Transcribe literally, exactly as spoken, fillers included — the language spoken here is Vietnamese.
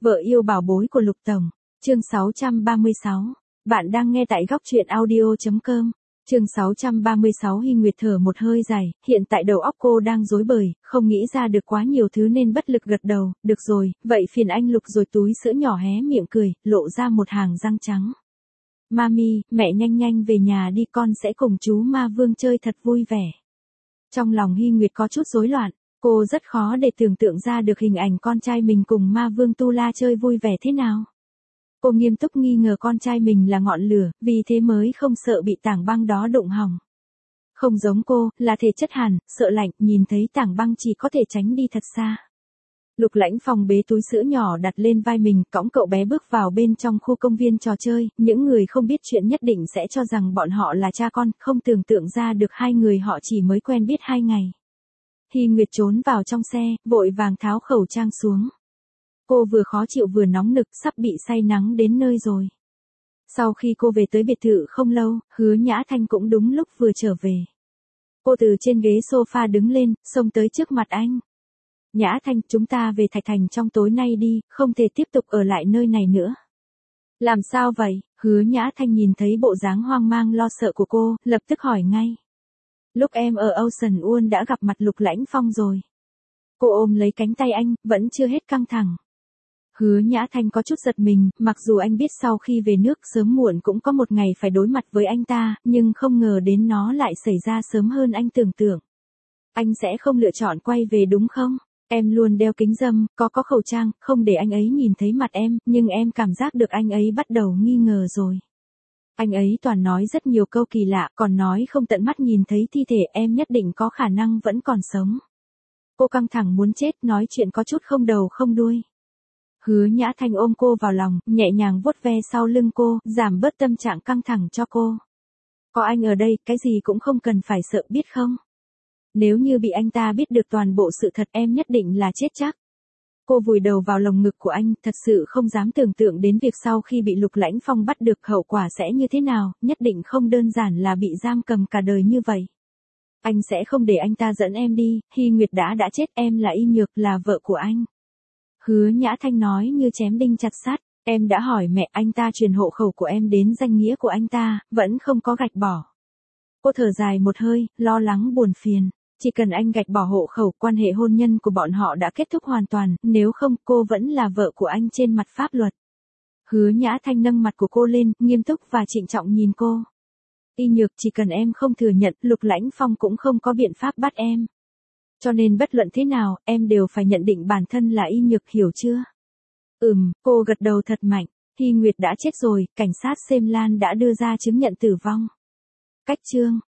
Vợ yêu bảo bối của Lục Tổng. Chương sáu trăm ba mươi sáu. Bạn đang nghe tại góc truyện audio chấm com. Chương sáu trăm ba mươi sáu. Hy Nguyệt thở một hơi dài, hiện tại đầu óc cô đang rối bời, không nghĩ ra được quá nhiều thứ nên bất lực gật đầu. Được rồi, vậy phiền anh Lục rồi. Túi sữa nhỏ hé miệng cười, lộ ra một hàng răng trắng. Mami, mẹ nhanh nhanh về nhà đi, con sẽ cùng chú Ma Vương chơi thật vui vẻ. Trong lòng Hy Nguyệt có chút rối loạn. Cô rất khó để tưởng tượng ra được hình ảnh con trai mình cùng Ma Vương Tu La chơi vui vẻ thế nào. Cô nghiêm túc nghi ngờ con trai mình là ngọn lửa, vì thế mới không sợ bị tảng băng đó đụng hỏng. Không giống cô, là thể chất hàn, sợ lạnh, nhìn thấy tảng băng chỉ có thể tránh đi thật xa. Lục Lãnh Phong bế túi sữa nhỏ đặt lên vai mình, cõng cậu bé bước vào bên trong khu công viên trò chơi. Những người không biết chuyện nhất định sẽ cho rằng bọn họ là cha con, không tưởng tượng ra được hai người họ chỉ mới quen biết hai ngày. Hy Nguyệt trốn vào trong xe, vội vàng tháo khẩu trang xuống. Cô vừa khó chịu vừa nóng nực, sắp bị say nắng đến nơi rồi. Sau khi cô về tới biệt thự không lâu, Hứa Nhã Thanh cũng đúng lúc vừa trở về. Cô từ trên ghế sofa đứng lên, xông tới trước mặt anh. Nhã Thanh, chúng ta về Thạch Thành trong tối nay đi, không thể tiếp tục ở lại nơi này nữa. Làm sao vậy? Hứa Nhã Thanh nhìn thấy bộ dáng hoang mang lo sợ của cô, lập tức hỏi ngay. Lúc em ở Ocean World đã gặp mặt Lục Lãnh Phong rồi. Cô ôm lấy cánh tay anh, vẫn chưa hết căng thẳng. Hứa Nhã Thanh có chút giật mình, mặc dù anh biết sau khi về nước sớm muộn cũng có một ngày phải đối mặt với anh ta, nhưng không ngờ đến nó lại xảy ra sớm hơn anh tưởng tượng. Anh sẽ không lựa chọn quay về đúng không? Em luôn đeo kính râm, có có khẩu trang, không để anh ấy nhìn thấy mặt em, nhưng em cảm giác được anh ấy bắt đầu nghi ngờ rồi. Anh ấy toàn nói rất nhiều câu kỳ lạ, còn nói không tận mắt nhìn thấy thi thể em nhất định có khả năng vẫn còn sống. Cô căng thẳng muốn chết, nói chuyện có chút không đầu không đuôi. Hứa Nhã Thanh ôm cô vào lòng, nhẹ nhàng vuốt ve sau lưng cô, giảm bớt tâm trạng căng thẳng cho cô. Có anh ở đây, cái gì cũng không cần phải sợ biết không? Nếu như bị anh ta biết được toàn bộ sự thật em nhất định là chết chắc. Cô vùi đầu vào lồng ngực của anh, thật sự không dám tưởng tượng đến việc sau khi bị Lục Lãnh Phong bắt được hậu quả sẽ như thế nào, nhất định không đơn giản là bị giam cầm cả đời như vậy. Anh sẽ không để anh ta dẫn em đi, Hy Nguyệt đã đã chết, em là Y Nhược, là vợ của anh. Hứa Nhã Thanh nói như chém đinh chặt sắt, em đã hỏi mẹ, anh ta truyền hộ khẩu của em đến danh nghĩa của anh ta, vẫn không có gạch bỏ. Cô thở dài một hơi, lo lắng buồn phiền. Chỉ cần anh gạch bỏ hộ khẩu, quan hệ hôn nhân của bọn họ đã kết thúc hoàn toàn, nếu không cô vẫn là vợ của anh trên mặt pháp luật. Hứa Nhã Thanh nâng mặt của cô lên, nghiêm túc và trịnh trọng nhìn cô. Y Nhược, chỉ cần em không thừa nhận, Lục Lãnh Phong cũng không có biện pháp bắt em. Cho nên bất luận thế nào, em đều phải nhận định bản thân là Y Nhược, hiểu chưa? Ừm, cô gật đầu thật mạnh. Hy Nguyệt đã chết rồi, cảnh sát Xem Lan đã đưa ra chứng nhận tử vong. Cách chương.